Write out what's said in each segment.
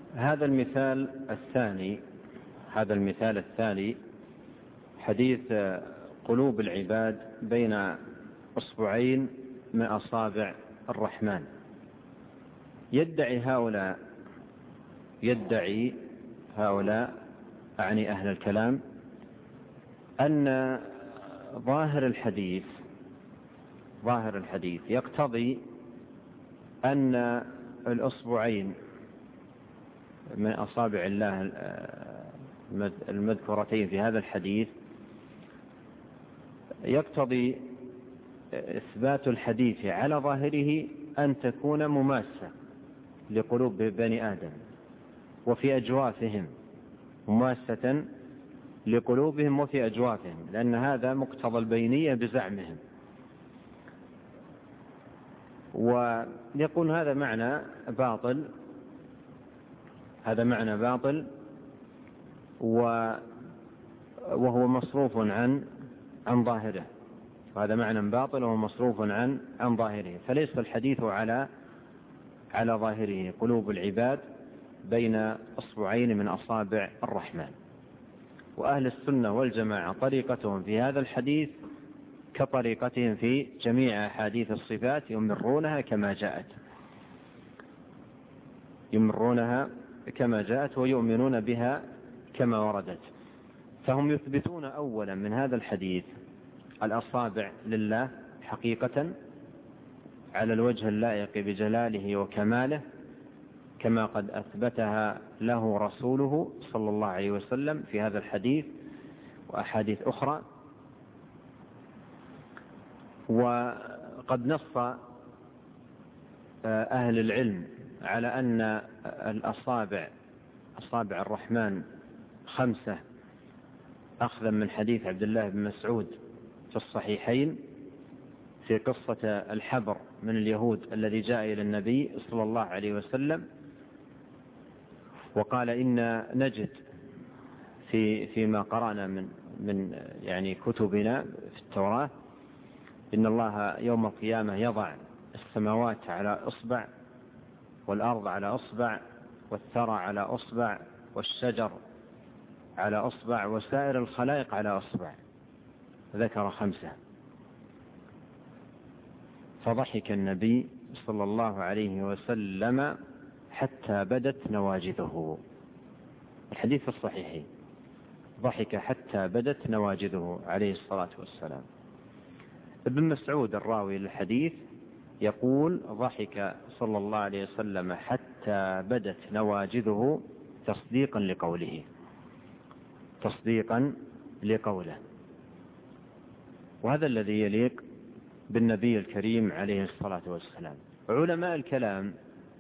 هذا المثال الثاني حديث قلوب العباد بين أصبعين من أصابع الرحمن. يدعي هؤلاء أعني أهل الكلام أن ظاهر الحديث يقتضي أن الأصبعين من أصابع الله المذكورتين في هذا الحديث يقتضي إثبات الحديث على ظاهره أن تكون مماسة لقلوب بني آدم وفي أجوافهم، مماسة لقلوبهم وفي أجوافهم، لأن هذا مقتضى البينية بزعمهم. ويقول هذا معنى باطل وهو مصروف عن ظاهره، وهذا معنى باطل وهو مصروف عن ظاهره، فليس الحديث على ظاهره قلوب العباد بين أصبعين من أصابع الرحمن. وأهل السنة والجماعة طريقتهم في هذا الحديث كطريقتهم في جميع أحاديث الصفات، يمرونها كما جاءت ويؤمنون بها كما وردت. فهم يثبتون أولا من هذا الحديث الأصابع لله حقيقة على الوجه اللائق بجلاله وكماله، كما قد أثبتها له رسوله صلى الله عليه وسلم في هذا الحديث وأحاديث أخرى. وقد نص أهل العلم على أن أصابع الرحمن 5، أخذا من حديث عبد الله بن مسعود في الصحيحين في قصة الحبر من اليهود الذي جاء إلى النبي صلى الله عليه وسلم وقال إن نجد فيما قرأنا من يعني كتبنا في التوراة إن الله يوم القيامة يضع السماوات على أصبع والأرض على أصبع والثرى على أصبع والشجر على أصبع وسائر الخلائق على أصبع، ذكر 5. فضحك النبي صلى الله عليه وسلم حتى بدت نواجذه، الحديث الصحيح، ضحك حتى بدت نواجذه عليه الصلاة والسلام. ابن مسعود الراوي للحديث يقول ضحك صلى الله عليه وسلم حتى بدت نواجذه تصديقا لقوله، وهذا الذي يليق بالنبي الكريم عليه الصلاة والسلام. علماء الكلام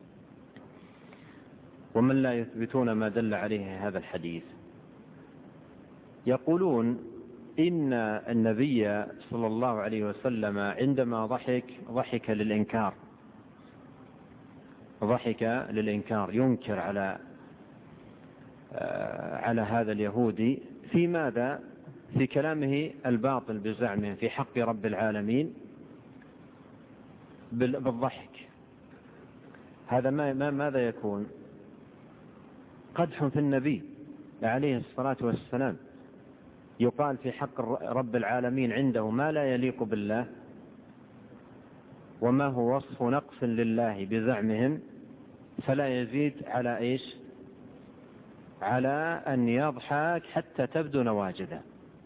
ومن لا يثبتون ما دل عليه هذا الحديث يقولون إن النبي صلى الله عليه وسلم عندما ضحك للإنكار ينكر على هذا اليهودي في ماذا؟ في كلامه الباطل بزعمه في حق رب العالمين بالضحك. هذا ماذا يكون؟ قدح في النبي عليه الصلاة والسلام. يقال في حق رب العالمين عنده ما لا يليق بالله وما هو وصف نقص لله بزعمهم، فلا يزيد على إيش؟ على أن يضحك حتى تبدو نواجذه.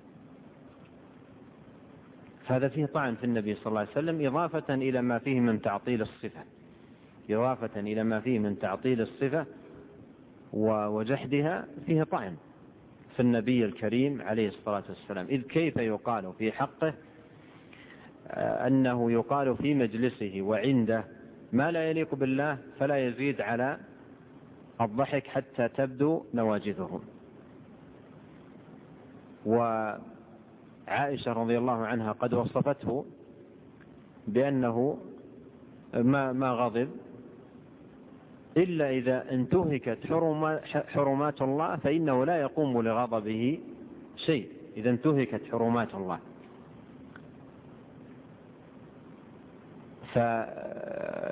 فهذا فيه طعن في النبي صلى الله عليه وسلم إضافة إلى ما فيه من تعطيل الصفة وجحدها، فيه طعن في النبي الكريم عليه الصلاة والسلام. إذ كيف يقال في حقه أنه يقال في مجلسه وعنده ما لا يليق بالله فلا يزيد على الضحك حتى تبدو نواجذهم. وعائشة رضي الله عنها قد وصفته بأنه ما غضب إلا إذا انتهكت حرمات الله فإنه لا يقوم لغضبه شيء، إذا انتهكت حرمات الله.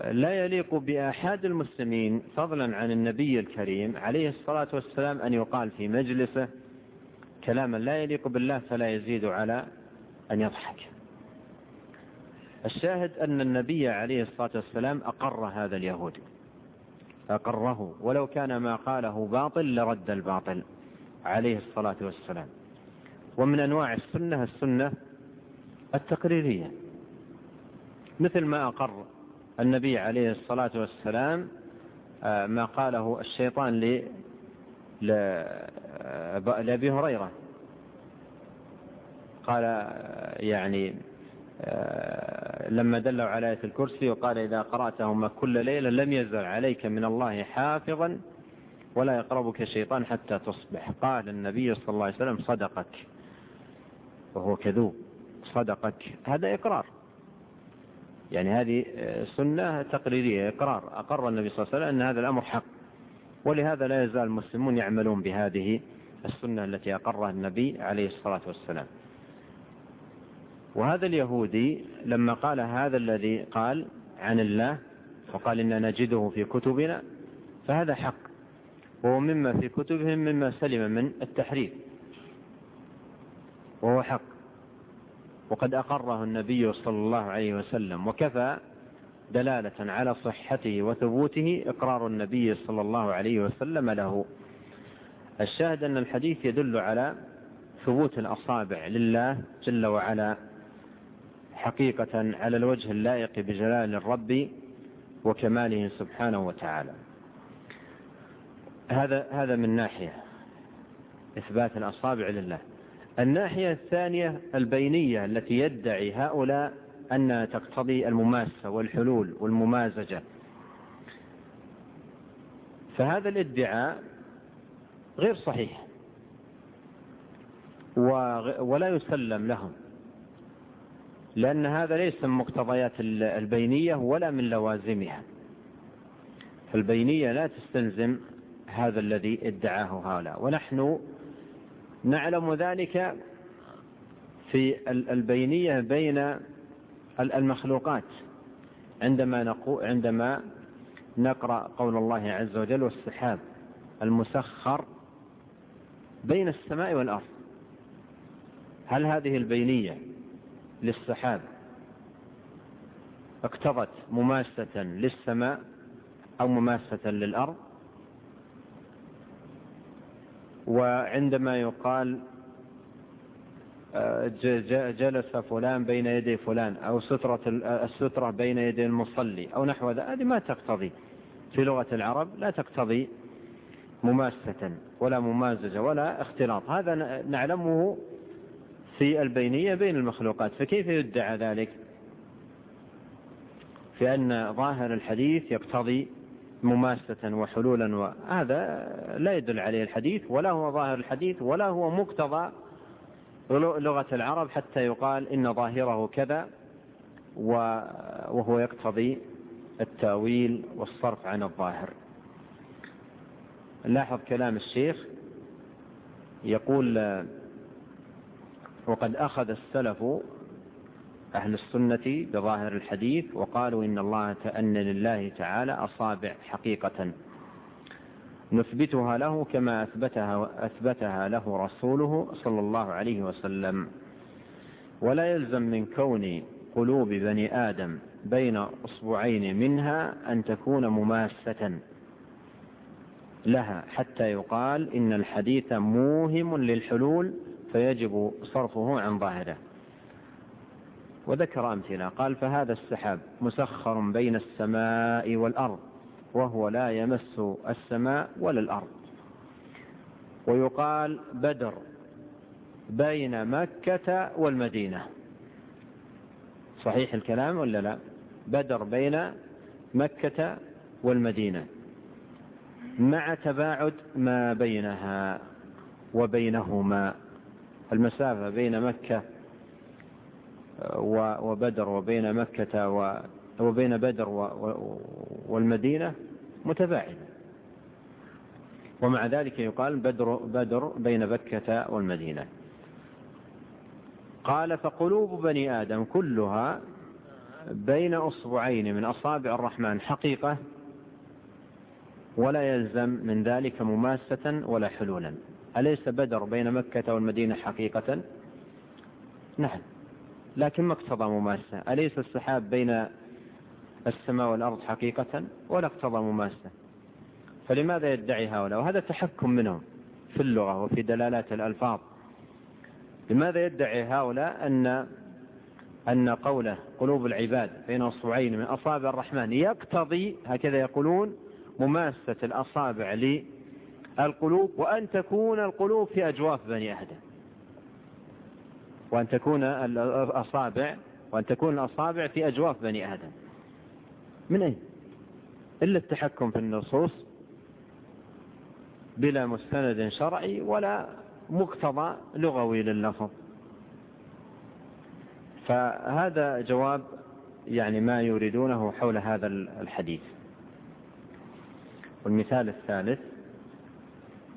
لا يليق بأحد المسلمين فضلا عن النبي الكريم عليه الصلاة والسلام أن يقال في مجلسه كلاما لا يليق بالله فلا يزيد على أن يضحك. الشاهد أن النبي عليه الصلاة والسلام أقر هذا اليهودي، أقره، ولو كان ما قاله باطل لرد الباطل عليه الصلاة والسلام. ومن أنواع السنة التقريرية، مثل ما أقر النبي عليه الصلاة والسلام ما قاله الشيطان لأبي هريرة، قال يعني لما دلوا على آية الكرسي وقال إذا قرأتهما كل ليلة لم يزل عليك من الله حافظا ولا يقربك شيطان حتى تصبح. قال النبي صلى الله عليه وسلم صدقك، وهو كذوب، صدقك. هذا إقرار، يعني هذه سنة تقريرية، إقرار، أقر النبي صلى الله عليه وسلم أن هذا الأمر حق. ولهذا لا يزال المسلمون يعملون بهذه السنة التي أقرها النبي عليه الصلاة والسلام. وهذا اليهودي لما قال هذا الذي قال عن الله وقال إننا نجده في كتبنا، فهذا حق، وهو مما في كتبهم مما سلم من التحريف، وهو حق، وقد أقره النبي صلى الله عليه وسلم. وكفى دلالة على صحته وثبوته إقرار النبي صلى الله عليه وسلم له. الشاهد أن الحديث يدل على ثبوت الأصابع لله جل وعلا حقيقة على الوجه اللائق بجلال الرب وكماله سبحانه وتعالى. هذا من ناحية إثبات الأصابع لله. الناحية الثانية البينية التي يدعي هؤلاء أنها تقتضي المماسة والحلول والممازجة، فهذا الادعاء غير صحيح ولا يسلم لهم، لأن هذا ليس من مقتضيات البينية ولا من لوازمها. فالبينية لا تستلزم هذا الذي ادعاه هؤلاء، ونحن نعلم ذلك في البينية بين المخلوقات عندما نقرأ قول الله عز وجل والسحاب المسخر بين السماء والأرض. هل هذه البينية للسحاب اقتضت مماسة للسماء أو مماسة للأرض؟ وعندما يقال جلس فلان بين يدي فلان أو السترة بين يدي المصلي أو نحو ذلك، هذه ما تقتضي في لغة العرب، لا تقتضي مماسة ولا ممازجة ولا اختلاط. هذا نعلمه في البينية بين المخلوقات، فكيف يدعى ذلك في أن ظاهر الحديث يقتضي مماسة وحلولا؟ وهذا لا يدل عليه الحديث، ولا هو ظاهر الحديث، ولا هو مقتضى لغة العرب حتى يقال إن ظاهره كذا، وهو يقتضي التأويل والصرف عن الظاهر. لاحظ كلام الشيخ يقول وقد أخذ السلف أهل السنة بظاهر الحديث وقالوا أن لله تعالى أصابع حقيقة نثبتها له كما أثبتها له رسوله صلى الله عليه وسلم، ولا يلزم من كون قلوب بني آدم بين أصبعين منها أن تكون مماسة لها حتى يقال إن الحديث موهم للحلول فيجب صرفه عن ظاهره. وذكر أمثلة، قال فهذا السحاب مسخر بين السماء والأرض وهو لا يمس السماء ولا الأرض. ويقال بدر بين مكة والمدينة. صحيح الكلام ولا لا؟ بدر بين مكة والمدينة مع تباعد ما بينها وبينهما، المسافة بين مكة وبدر وبين مكة وبين بدر والمدينة متباعدة، ومع ذلك يقال بدر بين مكة والمدينة. قال فقلوب بني آدم كلها بين أصبعين من أصابع الرحمن حقيقة، ولا يلزم من ذلك مماسة ولا حلولا. أليس بدر بين مكة والمدينة حقيقة؟ نعم، لكن ما اقتضى مماسة. أليس السحاب بين السماء والأرض حقيقة؟ ولا اقتضى مماسة. فلماذا يدعي هؤلاء؟ وهذا تحكم منهم في اللغة وفي دلالات الألفاظ. لماذا يدعي هؤلاء أن قوله قلوب العباد بين أصبعين من أصابع الرحمن يقتضي، هكذا يقولون، مماسة الأصابع للقلوب، وأن تكون القلوب في أجواف بني آدم، وأن تكون الأصابع في أجواف بني آدم. من أين؟ إلا التحكم في النصوص بلا مستند شرعي ولا مقتضى لغوي لللفظ. فهذا جواب يعني ما يريدونه حول هذا الحديث. والمثال الثالث: